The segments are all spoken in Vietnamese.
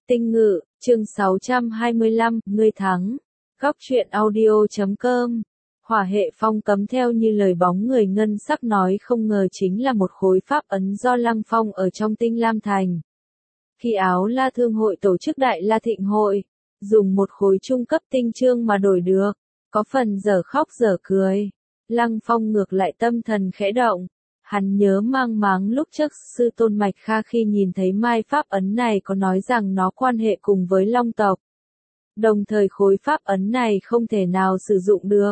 Tinh Ngự, chương 625, ngươi thắng. Góc truyện audio.com. Hỏa hệ phong cấm theo như lời bóng người ngân sắc nói không ngờ chính là một khối pháp ấn do Lăng Phong ở trong Tinh Lam Thành. Khi Áo La Thương hội tổ chức Đại La Thịnh hội, dùng một khối trung cấp tinh chương mà đổi được, có phần dở khóc dở cười. Lăng Phong ngược lại tâm thần khẽ động. Hắn nhớ mang máng lúc trước sư tôn Mạch Kha khi nhìn thấy mai pháp ấn này có nói rằng nó quan hệ cùng với Long tộc. Đồng thời khối pháp ấn này không thể nào sử dụng được.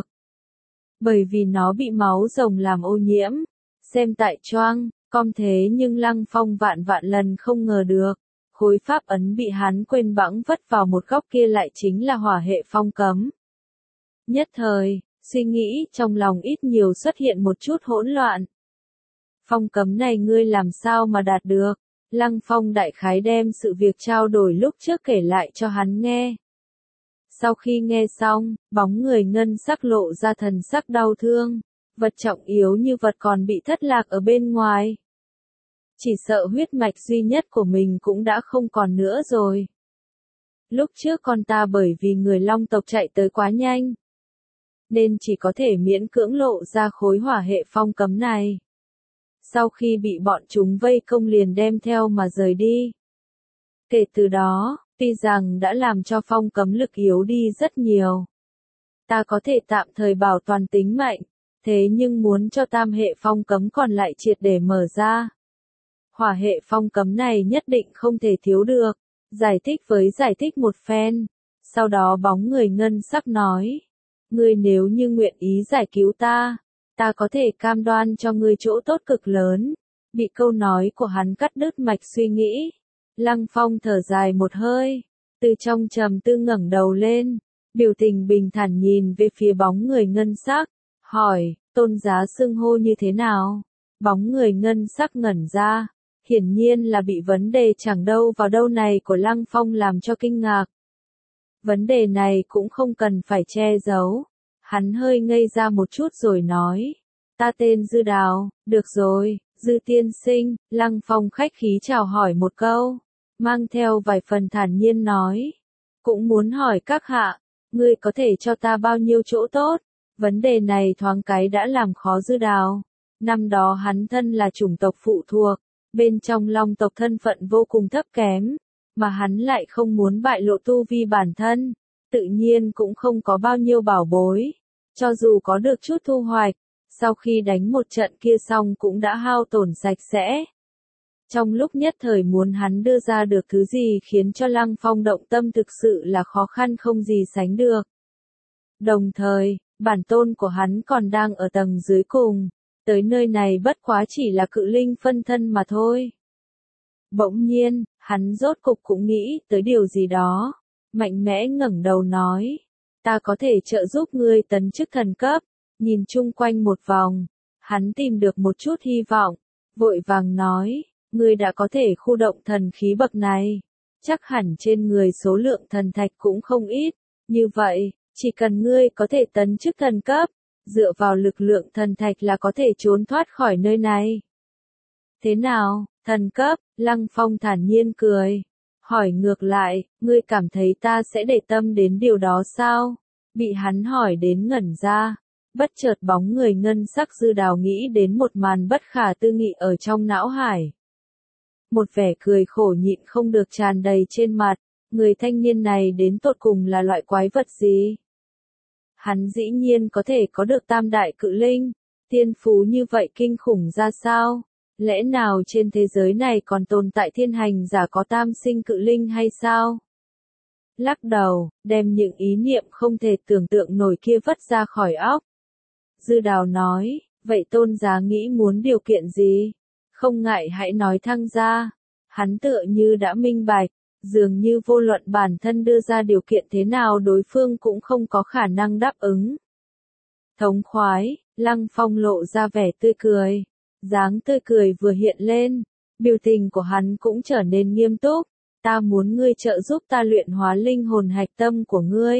Bởi vì nó bị máu rồng làm ô nhiễm. Xem tại choang, com thế nhưng Lăng Phong vạn lần không ngờ được. Khối pháp ấn bị hắn quên bẵng vất vào một góc kia lại chính là hỏa hệ phong cấm. Nhất thời, suy nghĩ trong lòng ít nhiều xuất hiện một chút hỗn loạn. Phong cấm này ngươi làm sao mà đạt được? Lăng Phong đại khái đem sự việc trao đổi lúc trước kể lại cho hắn nghe. Sau khi nghe xong, bóng người ngân sắc lộ ra thần sắc đau thương. Vật trọng yếu như vật còn bị thất lạc ở bên ngoài. Chỉ sợ huyết mạch duy nhất của mình cũng đã không còn nữa rồi. Lúc trước con ta bởi vì người Long tộc chạy tới quá nhanh, nên chỉ có thể miễn cưỡng lộ ra khối hỏa hệ phong cấm này. Sau khi bị bọn chúng vây công liền đem theo mà rời đi. Kể từ đó, tuy rằng đã làm cho phong cấm lực yếu đi rất nhiều. Ta có thể tạm thời bảo toàn tính mệnh, thế nhưng muốn cho tam hệ phong cấm còn lại triệt để mở ra. Hỏa hệ phong cấm này nhất định không thể thiếu được. Giải thích một phen. Sau đó bóng người ngân sắc nói. Ngươi nếu như nguyện ý giải cứu ta, ta có thể cam đoan cho ngươi chỗ tốt cực lớn. Bị câu nói của hắn cắt đứt mạch suy nghĩ. Lăng Phong thở dài một hơi. Từ trong trầm tư ngẩng đầu lên. Biểu tình bình thản nhìn về phía bóng người ngân sắc. Hỏi, tôn giá xưng hô như thế nào? Bóng người ngân sắc ngẩn ra. Hiển nhiên là bị vấn đề chẳng đâu vào đâu này của Lăng Phong làm cho kinh ngạc. Vấn đề này cũng không cần phải che giấu. Hắn hơi ngây ra một chút rồi nói. Ta tên Dư Đào, được rồi, Dư tiên sinh, Lăng Phong khách khí chào hỏi một câu. Mang theo vài phần thản nhiên nói. Cũng muốn hỏi các hạ, ngươi có thể cho ta bao nhiêu chỗ tốt? Vấn đề này thoáng cái đã làm khó Dư Đào. Năm đó hắn thân là chủng tộc phụ thuộc. Bên trong Long tộc thân phận vô cùng thấp kém, mà hắn lại không muốn bại lộ tu vi bản thân, tự nhiên cũng không có bao nhiêu bảo bối, cho dù có được chút thu hoạch, sau khi đánh một trận kia xong cũng đã hao tổn sạch sẽ. Trong lúc nhất thời muốn hắn đưa ra được thứ gì khiến cho Lăng Phong động tâm thực sự là khó khăn không gì sánh được. Đồng thời, bản tôn của hắn còn đang ở tầng dưới cùng. Tới nơi này bất quá chỉ là cự linh phân thân mà thôi. Bỗng nhiên, hắn rốt cục cũng nghĩ tới điều gì đó. Mạnh mẽ ngẩng đầu nói. Ta có thể trợ giúp ngươi tấn chức thần cấp. Nhìn chung quanh một vòng. Hắn tìm được một chút hy vọng. Vội vàng nói. Ngươi đã có thể khu động thần khí bậc này. Chắc hẳn trên người số lượng thần thạch cũng không ít. Như vậy, chỉ cần ngươi có thể tấn chức thần cấp. Dựa vào lực lượng thần thạch là có thể trốn thoát khỏi nơi này. Thế nào, thần cấp? Lăng Phong thản nhiên cười. Hỏi ngược lại, ngươi cảm thấy ta sẽ để tâm đến điều đó sao? Bị hắn hỏi đến ngẩn ra. Bất chợt bóng người ngân sắc Dư Đào nghĩ đến một màn bất khả tư nghị ở trong não hải. Một vẻ cười khổ nhịn không được tràn đầy trên mặt. Người thanh niên này đến tột cùng là loại quái vật gì? Hắn dĩ nhiên có thể có được tam đại cự linh, tiên phú như vậy kinh khủng ra sao? Lẽ nào trên thế giới này còn tồn tại thiên hành giả có tam sinh cự linh hay sao? Lắc đầu, đem những ý niệm không thể tưởng tượng nổi kia vứt ra khỏi óc. Dư Đào nói, vậy tôn giá nghĩ muốn điều kiện gì? Không ngại hãy nói thẳng ra. Hắn tựa như đã minh bạch. Dường như vô luận bản thân đưa ra điều kiện thế nào đối phương cũng không có khả năng đáp ứng. Thống khoái, Lăng Phong lộ ra vẻ tươi cười. Dáng tươi cười vừa hiện lên, biểu tình của hắn cũng trở nên nghiêm túc. Ta muốn ngươi trợ giúp ta luyện hóa linh hồn hạch tâm của ngươi.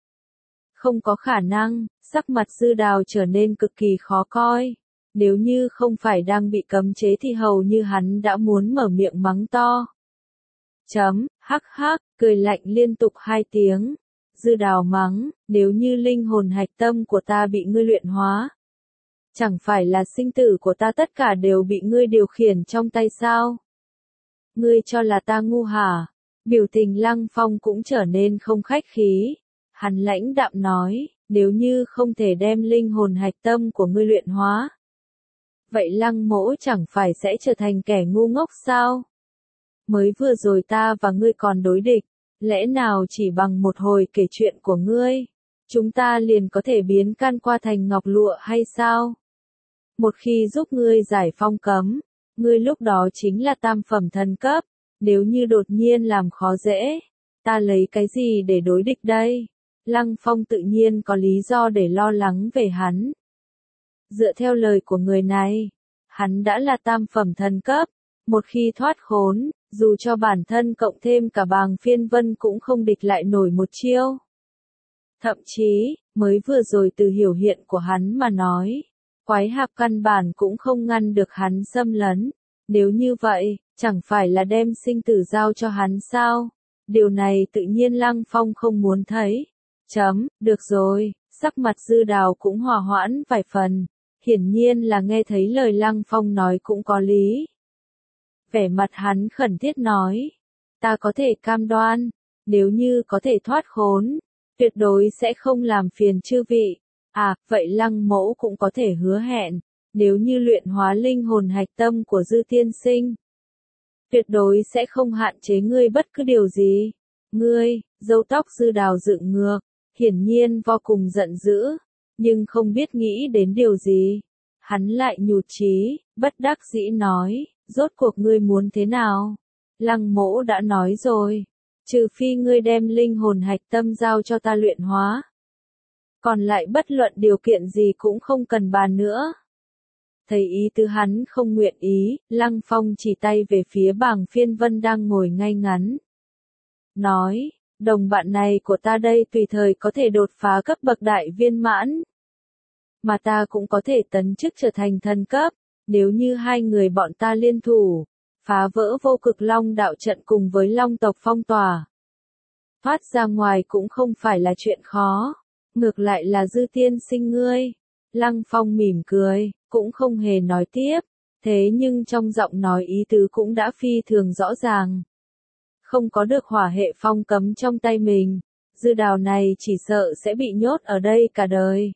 Không có khả năng, sắc mặt Dư Đào trở nên cực kỳ khó coi. Nếu như không phải đang bị cấm chế thì hầu như hắn đã muốn mở miệng mắng to. Hắc hắc, cười lạnh liên tục 2 tiếng. Dư Đào mắng, nếu như linh hồn hạch tâm của ta bị ngươi luyện hóa, chẳng phải là sinh tử của ta tất cả đều bị ngươi điều khiển trong tay sao? Ngươi cho là ta ngu hả? Biểu tình Lăng Phong cũng trở nên không khách khí. Hắn lãnh đạm nói, nếu như không thể đem linh hồn hạch tâm của ngươi luyện hóa, vậy Lăng Mỗ chẳng phải sẽ trở thành kẻ ngu ngốc sao? Mới vừa rồi ta và ngươi còn đối địch, lẽ nào chỉ bằng một hồi kể chuyện của ngươi, chúng ta liền có thể biến can qua thành ngọc lụa hay sao? Một khi giúp ngươi giải phong cấm, ngươi lúc đó chính là tam phẩm thần cấp, nếu như đột nhiên làm khó dễ, ta lấy cái gì để đối địch đây? Lăng Phong tự nhiên có lý do để lo lắng về hắn. Dựa theo lời của người này, hắn đã là tam phẩm thần cấp, một khi thoát khốn, dù cho bản thân cộng thêm cả Bàng Phiên Vân cũng không địch lại nổi một chiêu. Thậm chí, mới vừa rồi từ biểu hiện của hắn mà nói, Quái Hạp căn bản cũng không ngăn được hắn xâm lấn. Nếu như vậy, chẳng phải là đem sinh tử giao cho hắn sao? Điều này tự nhiên Lăng Phong không muốn thấy. Được rồi, sắc mặt Dư Đào cũng hòa hoãn vài phần, hiển nhiên là nghe thấy lời Lăng Phong nói cũng có lý. Vẻ mặt hắn khẩn thiết nói, ta có thể cam đoan, nếu như có thể thoát khốn, tuyệt đối sẽ không làm phiền chư vị. À, vậy Lăng Mỗ cũng có thể hứa hẹn, nếu như luyện hóa linh hồn hạch tâm của Dư tiên sinh, tuyệt đối sẽ không hạn chế ngươi bất cứ điều gì. Ngươi, râu tóc Dư Đào dựng ngược, hiển nhiên vô cùng giận dữ, nhưng không biết nghĩ đến điều gì. Hắn lại nhụt chí, bất đắc dĩ nói, rốt cuộc ngươi muốn thế nào? Lăng Mỗ đã nói rồi, trừ phi ngươi đem linh hồn hạch tâm giao cho ta luyện hóa, còn lại bất luận điều kiện gì cũng không cần bàn nữa. Thấy ý tứ hắn không nguyện ý, Lăng Phong chỉ tay về phía Bàng Phiên Vân đang ngồi ngay ngắn. Nói, đồng bạn này của ta đây tùy thời có thể đột phá cấp bậc đại viên mãn. Mà ta cũng có thể tấn chức trở thành thần cấp, nếu như hai người bọn ta liên thủ, phá vỡ vô cực long đạo trận cùng với long tộc phong tỏa. Thoát ra ngoài cũng không phải là chuyện khó, ngược lại là Dư tiên sinh ngươi. Lăng Phong mỉm cười, cũng không hề nói tiếp, thế nhưng trong giọng nói ý tứ cũng đã phi thường rõ ràng. Không có được hỏa hệ phong cấm trong tay mình, Dư Đào này chỉ sợ sẽ bị nhốt ở đây cả đời.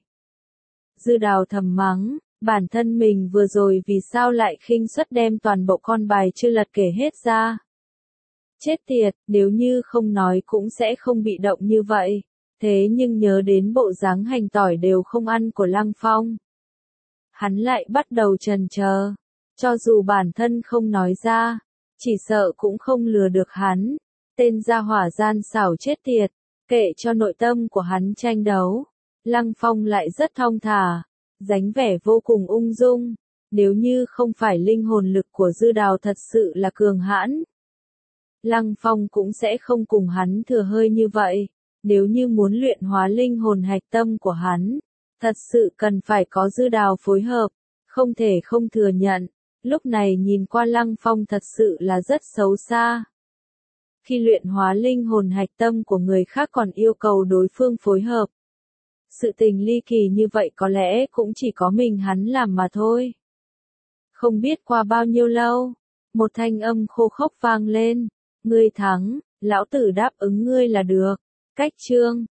Dư Đào thầm mắng, bản thân mình vừa rồi vì sao lại khinh suất đem toàn bộ con bài chưa lật kể hết ra. Chết tiệt, nếu như không nói cũng sẽ không bị động như vậy. Thế nhưng nhớ đến bộ dáng hành tỏi đều không ăn của Lăng Phong, hắn lại bắt đầu chần chờ. Cho dù bản thân không nói ra, chỉ sợ cũng không lừa được hắn. Tên gia hỏa gian xảo chết tiệt, kệ cho nội tâm của hắn tranh đấu. Lăng Phong lại rất thong thả, dáng vẻ vô cùng ung dung. Nếu như không phải linh hồn lực của Dư Đào thật sự là cường hãn, Lăng Phong cũng sẽ không cùng hắn thừa hơi như vậy. Nếu như muốn luyện hóa linh hồn hạch tâm của hắn, thật sự cần phải có Dư Đào phối hợp, không thể không thừa nhận, lúc này nhìn qua Lăng Phong thật sự là rất xấu xa. Khi luyện hóa linh hồn hạch tâm của người khác còn yêu cầu đối phương phối hợp. Sự tình ly kỳ như vậy có lẽ cũng chỉ có mình hắn làm mà thôi. Không biết qua bao nhiêu lâu, một thanh âm khô khốc vang lên, ngươi thắng, lão tử đáp ứng ngươi là được. Cách chương